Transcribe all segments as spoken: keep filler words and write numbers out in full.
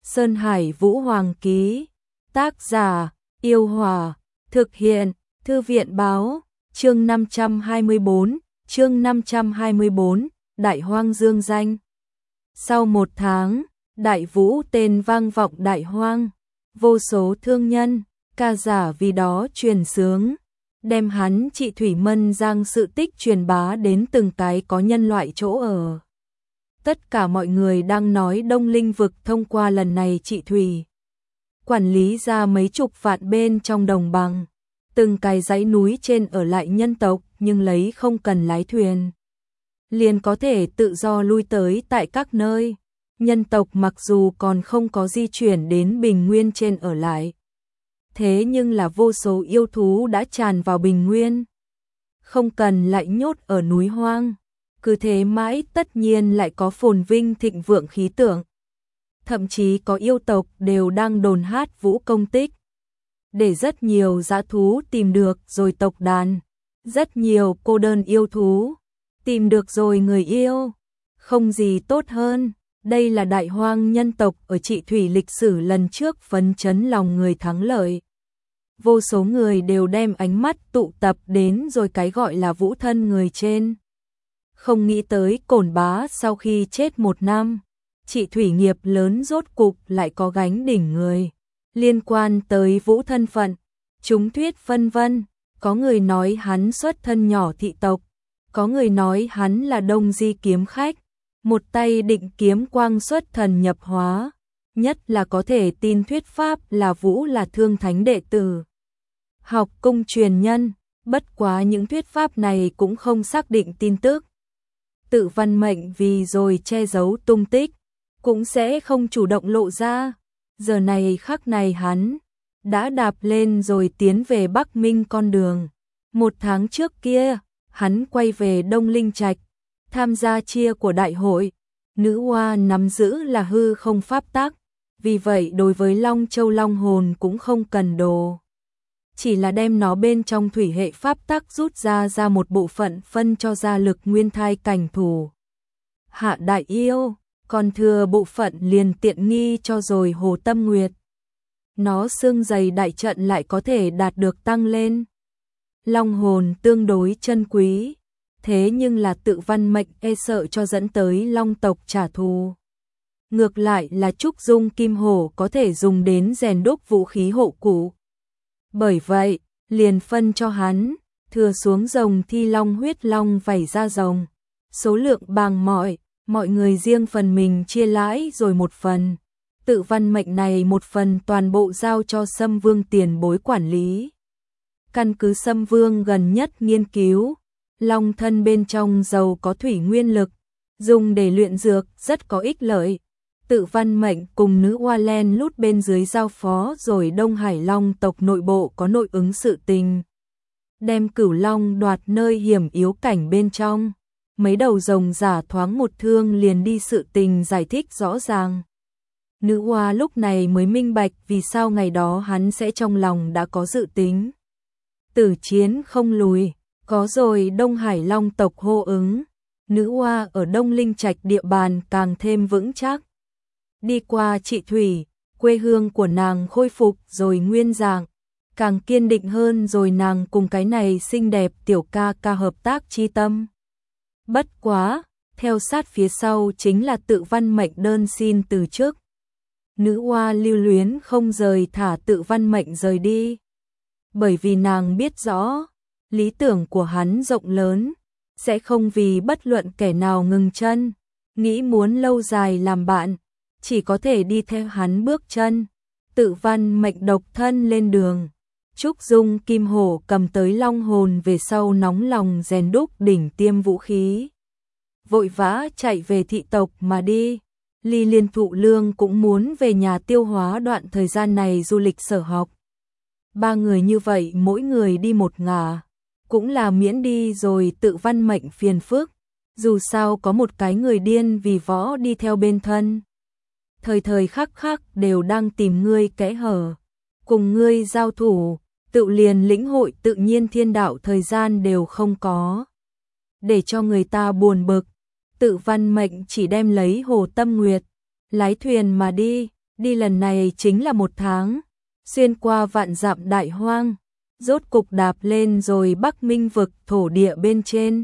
Sơn Hải Vũ Hoàng ký. Tác giả: Yêu Hòa. Thực hiện: Thư viện báo. Chương năm trăm hai mươi bốn, chương năm trăm hai mươi bốn, Đại Hoang dương danh. Sau một tháng, Đại Vũ tên vang vọng Đại Hoang, vô số thương nhân, ca giả vì đó truyền xướng, đem hắn trị thủy mân giang sự tích truyền bá đến từng cái có nhân loại chỗ ở. Tất cả mọi người đang nói Đông Linh vực thông qua lần này trị thủy, quản lý ra mấy chục vạn bên trong đồng bằng, từng cái dãy núi trên ở lại nhân tộc nhưng lấy không cần lái thuyền, liền có thể tự do lui tới tại các nơi. Nhân tộc mặc dù còn không có di chuyển đến Bình Nguyên trên ở lại, thế nhưng là vô số yêu thú đã tràn vào Bình Nguyên, không cần lại nhốt ở núi hoang, cứ thế mãi tất nhiên lại có phồn vinh thịnh vượng khí tượng. Thậm chí có yêu tộc đều đang đồn hát vũ công tích, để rất nhiều dã thú tìm được rồi tộc đàn, rất nhiều cô đơn yêu thú tìm được rồi người yêu, không gì tốt hơn. Đây là Đại Hoang nhân tộc ở trị thủy lịch sử lần trước phấn chấn lòng người thắng lợi. Vô số người đều đem ánh mắt tụ tập đến rồi cái gọi là vũ thân người trên. Không nghĩ tới Cổn Bá sau khi chết một năm, trị thủy nghiệp lớn rốt cục lại có gánh đỉnh người. Liên quan tới vũ thân phận, chúng thuyết phân vân, có người nói hắn xuất thân nhỏ thị tộc, có người nói hắn là Đông Di kiếm khách, một tay định kiếm quang xuất thần nhập hóa, nhất là có thể tin thuyết pháp là Vũ là Thương Thánh đệ tử, học cung truyền nhân, bất quá những thuyết pháp này cũng không xác định tin tức. Tự Văn Mệnh vì rồi che giấu tung tích, cũng sẽ không chủ động lộ ra. Giờ này khắc này hắn đã đạp lên rồi tiến về Bắc Minh con đường. Một tháng trước kia, hắn quay về Đông Linh Trạch, tham gia chia của đại hội. Nữ hoa nắm giữ là hư không pháp tắc, vì vậy đối với Long Châu Long hồn cũng không cần đồ, chỉ là đem nó bên trong thủy hệ pháp tắc rút ra ra một bộ phận phân cho ra lực nguyên thai cảnh thủ hạ đại yêu, còn thừa bộ phận liền tiện nghi cho rồi Hồ Tâm Nguyệt. Nó xương dày đại trận lại có thể đạt được tăng lên. Long hồn tương đối chân quý, thế nhưng là Tự Văn Mệnh e sợ cho dẫn tới Long tộc trả thù. Ngược lại là trúc dung kim hổ có thể dùng đến rèn đúc vũ khí hộ cụ. Bởi vậy, liền phân cho hắn, thừa xuống rồng thi long huyết long vảy ra rồng. Số lượng bằng mọi, mọi người riêng phần mình chia lãi rồi một phần. Tự Văn Mệnh này một phần toàn bộ giao cho Sâm Vương tiền bối quản lý. Căn cứ Sâm Vương gần nhất nghiên cứu, long thân bên trong giàu có thủy nguyên lực, dùng để luyện dược rất có ích lợi. Tự Văn Mệnh cùng nữ hoa len lút bên dưới giao phó rồi Đông Hải Long tộc nội bộ có nội ứng sự tình, đem Cửu Long đoạt nơi hiểm yếu cảnh bên trong. Mấy đầu rồng giả thoáng một thương liền đi sự tình giải thích rõ ràng. Nữ hoa lúc này mới minh bạch vì sao ngày đó hắn sẽ trong lòng đã có dự tính. Tử chiến không lùi, có rồi Đông Hải Long tộc hô ứng, nữ hoa ở Đông Linh Trạch địa bàn càng thêm vững chắc. Đi qua trị thủy, quê hương của nàng khôi phục rồi nguyên dạng, càng kiên định hơn rồi nàng cùng cái này xinh đẹp tiểu ca ca hợp tác chi tâm. Bất quá, theo sát phía sau chính là Tự Văn Mệnh đơn xin từ chức. Nữ hoa lưu luyến không rời thả Tự Văn Mệnh rời đi. Bởi vì nàng biết rõ, lý tưởng của hắn rộng lớn, sẽ không vì bất luận kẻ nào ngừng chân, nghĩ muốn lâu dài làm bạn, chỉ có thể đi theo hắn bước chân. Tự Văn Mệnh độc thân lên đường, Trúc Dung Kim Hổ cầm tới long hồn về sau nóng lòng rèn đúc đỉnh tiêm vũ khí, vội vã chạy về thị tộc mà đi. Ly Liên Thụ Lương cũng muốn về nhà tiêu hóa đoạn thời gian này du lịch sở học. Ba người như vậy mỗi người đi một ngả, cũng là miễn đi rồi Tự Văn Mệnh phiền phức, dù sao có một cái người điên vì võ đi theo bên thân. Thời thời khắc khắc đều đang tìm ngươi kẽ hở, cùng ngươi giao thủ, tự liền lĩnh hội tự nhiên thiên đạo thời gian đều không có. Để cho người ta buồn bực, Tự Văn Mệnh chỉ đem lấy Hồ Tâm Nguyệt, lái thuyền mà đi, Đi lần này chính là một tháng, xuyên qua vạn dặm đại hoang, rốt cục đạp lên rồi Bắc Minh vực thổ địa bên trên.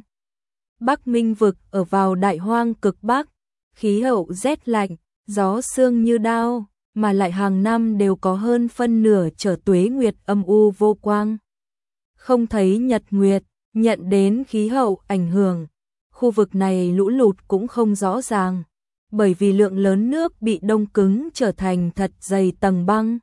Bắc Minh vực ở vào đại hoang cực Bắc, khí hậu rét lạnh, gió sương như đao, mà lại hàng năm đều có hơn phân nửa trở tuế nguyệt âm u vô quang. Không thấy nhật nguyệt, nhận đến khí hậu ảnh hưởng, khu vực này lũ lụt cũng không rõ ràng, bởi vì lượng lớn nước bị đông cứng trở thành thật dày tầng băng.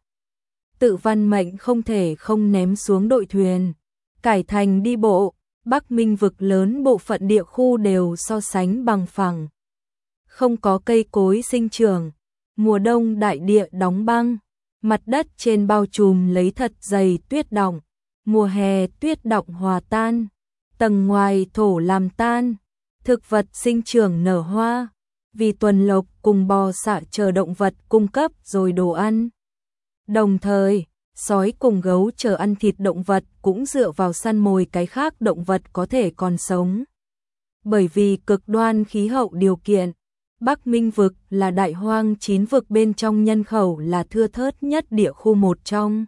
Tự văn mệnh không thể không ném xuống đội thuyền, cải thành đi bộ. Bắc Minh vực lớn bộ phận địa khu đều so sánh bằng phẳng, không có cây cối sinh trưởng, mùa đông đại địa đóng băng, mặt đất trên bao trùm lấy thật dày tuyết đọng, mùa hè tuyết đọng hòa tan, tầng ngoài thổ làm tan, thực vật sinh trưởng nở hoa, vì tuần lộc cùng bò sạ chờ động vật cung cấp rồi đồ ăn. Đồng thời, sói cùng gấu chờ ăn thịt động vật cũng dựa vào săn mồi cái khác động vật có thể còn sống. Bởi vì cực đoan khí hậu điều kiện, Bắc Minh vực là đại hoang chín vực bên trong nhân khẩu là thưa thớt nhất địa khu một trong.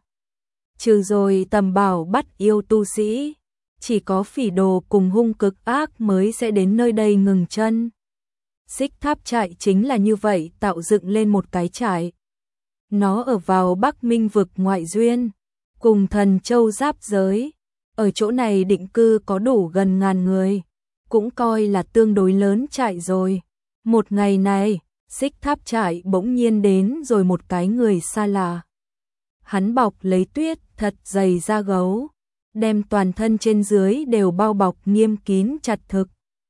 Trừ rồi Tầm Bảo bắt yêu tu sĩ, chỉ có phỉ đồ cùng hung cực ác mới sẽ đến nơi đây ngừng chân. Xích Tháp trại chính là như vậy tạo dựng lên một cái trại. Nó ở vào Bắc Minh vực ngoại duyên, cùng Thần Châu giáp giới. Ở chỗ này định cư có đủ gần ngàn người, cũng coi là tương đối lớn trại rồi. Một ngày này, Xích Tháp trại bỗng nhiên đến rồi một cái người xa lạ. Hắn bọc lấy tuyết thật dày da gấu, đem toàn thân trên dưới đều bao bọc nghiêm kín chặt thực.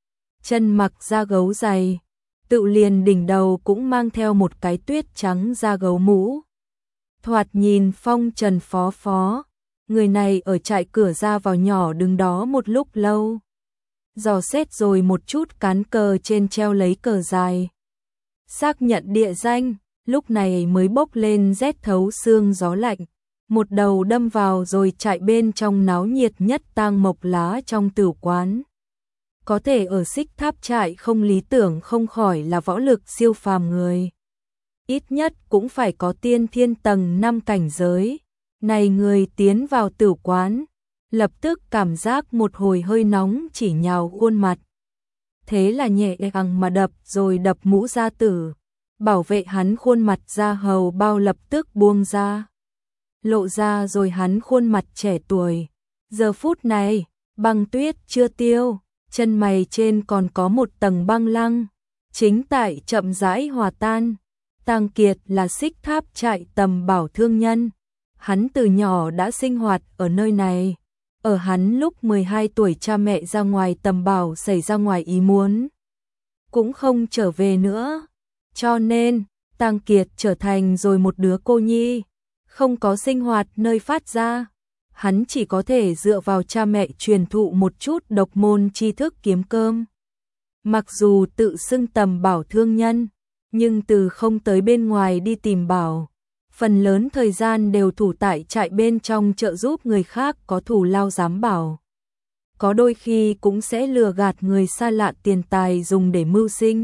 Chân mặc da gấu dày, tự liền đỉnh đầu cũng mang theo một cái tuyết trắng da gấu mũ. Thoạt nhìn phong trần phó phó, người này ở trại cửa ra vào nhỏ đứng đó một lúc lâu. Dò xét rồi một chút cán cờ trên treo lấy cờ dài. Xác nhận địa danh, lúc này mới bốc lên rét thấu xương gió lạnh. Một đầu đâm vào rồi chạy bên trong náo nhiệt nhất tang mộc lá trong tử quán. Có thể ở Xích Tháp trại không lý tưởng không khỏi là võ lực siêu phàm người. Ít nhất cũng phải có tiên thiên tầng năm cảnh giới. Này người tiến vào tử quán, lập tức cảm giác một hồi hơi nóng chỉ nhào khuôn mặt. Thế là nhẹ nhàng mà đập rồi đập mũ gia tử, bảo vệ hắn khuôn mặt da hầu bao lập tức buông ra. Lộ ra rồi hắn khuôn mặt trẻ tuổi. Giờ phút này, băng tuyết chưa tiêu, chân mày trên còn có một tầng băng lăng, chính tại chậm rãi hòa tan. Tang Kiệt là Xích Tháp trại Tầm Bảo thương nhân. Hắn từ nhỏ đã sinh hoạt ở nơi này. Ở hắn lúc mười hai tuổi cha mẹ ra ngoài Tầm Bảo xảy ra ngoài ý muốn, cũng không trở về nữa. Cho nên, Tang Kiệt trở thành rồi một đứa cô nhi, không có sinh hoạt nơi phát ra. Hắn chỉ có thể dựa vào cha mẹ truyền thụ một chút độc môn tri thức kiếm cơm. Mặc dù tự xưng Tầm Bảo thương nhân, nhưng từ không tới bên ngoài đi tìm bảo, phần lớn thời gian đều thủ tại trại bên trong trợ giúp người khác có thù lao giám bảo. Có đôi khi cũng sẽ lừa gạt người xa lạ tiền tài dùng để mưu sinh.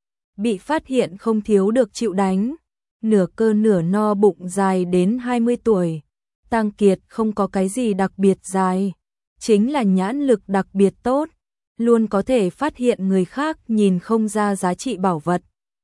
Bị phát hiện không thiếu được chịu đánh, nửa cơ nửa no bụng dài đến hai mươi tuổi. Tang Kiệt không có cái gì đặc biệt dài, chính là nhãn lực đặc biệt tốt, luôn có thể phát hiện người khác nhìn không ra giá trị bảo vật.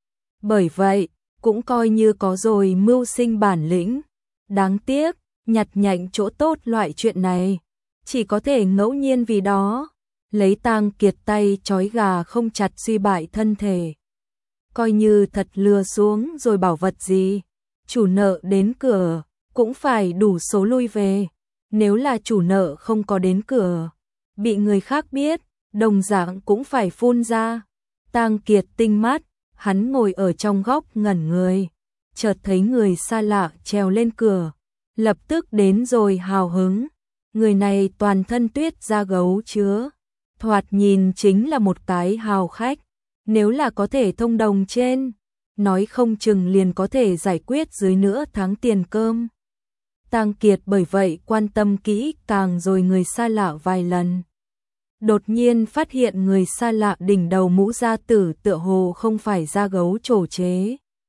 Bởi vậy, cũng coi như có rồi mưu sinh bản lĩnh. Đáng tiếc, nhặt nhạnh chỗ tốt loại chuyện này, chỉ có thể ngẫu nhiên vì đó, lấy Tang Kiệt tay trói gà không chặt suy bại thân thể. Coi như thật lừa xuống rồi bảo vật gì, chủ nợ đến cửa, cũng phải đủ số lui về. Nếu là chủ nợ không có đến cửa, bị người khác biết, đồng dạng cũng phải phun ra. Tang Kiệt tinh mắt, hắn ngồi ở trong góc ngẩn người, chợt thấy người xa lạ trèo lên cửa, lập tức đến rồi hào hứng. Người này toàn thân tuyết da gấu chứa, thoạt nhìn chính là một cái hào khách. Nếu là có thể thông đồng trên, nói không chừng liền có thể giải quyết dưới nửa tháng tiền cơm. Tang Kiệt bởi vậy quan tâm kỹ càng rồi người xa lạ vài lần. Đột nhiên phát hiện người xa lạ đỉnh đầu mũ da tử tựa hồ không phải da gấu trổ chế,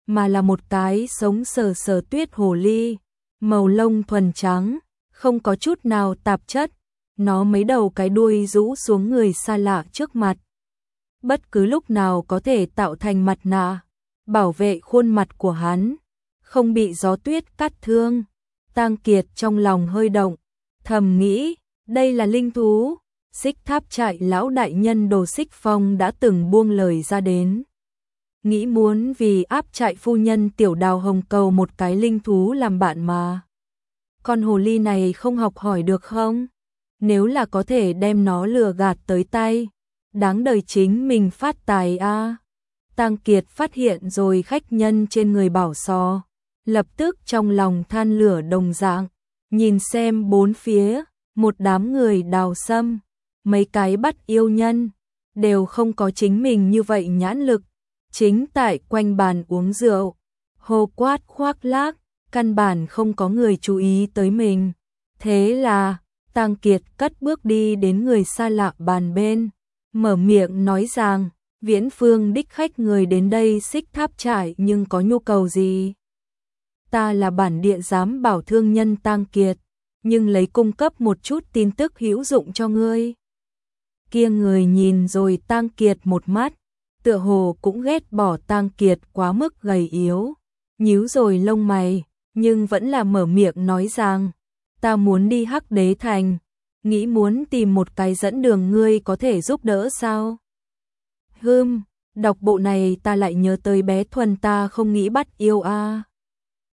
mà là một cái sống sờ sờ tuyết hồ ly, màu lông thuần trắng, không có chút nào tạp chất, nó mấy đầu cái đuôi rũ xuống người xa lạ trước mặt. Bất cứ lúc nào có thể tạo thành mặt nạ, bảo vệ khuôn mặt của hắn, không bị gió tuyết cắt thương. Tang Kiệt trong lòng hơi động, thầm nghĩ, đây là linh thú, Xích Tháp trại lão đại nhân Đồ Xích Phong đã từng buông lời ra đến. Nghĩ muốn vì áp trại phu nhân Tiểu Đào Hồng cầu một cái linh thú làm bạn mà. Con hồ ly này không học hỏi được không? Nếu là có thể đem nó lừa gạt tới tay, đáng đời chính mình phát tài a. À. Tang Kiệt phát hiện rồi khách nhân trên người Bảo Sò, lập tức trong lòng than lửa đồng dạng, nhìn xem bốn phía, một đám người đào sâm, mấy cái bắt yêu nhân, đều không có chính mình như vậy nhãn lực, chính tại quanh bàn uống rượu, hô quát khoác lác, căn bản không có người chú ý tới mình. Thế là, Tang Kiệt cất bước đi đến người xa lạ bàn bên, mở miệng nói rằng, Viễn Phương đích khách người đến đây Xích Tháp trại nhưng có nhu cầu gì? Ta là bản địa giám bảo thương nhân Tang Kiệt, nhưng lấy cung cấp một chút tin tức hữu dụng cho ngươi. Kia người nhìn rồi Tang Kiệt một mắt, tựa hồ cũng ghét bỏ Tang Kiệt quá mức gầy yếu, nhíu rồi lông mày, nhưng vẫn là mở miệng nói rằng, ta muốn đi Hắc Đế Thành, nghĩ muốn tìm một cái dẫn đường, ngươi có thể giúp đỡ sao? Hừm, đọc bộ này ta lại nhớ tới bé Thuần, ta không nghĩ bắt yêu a. À.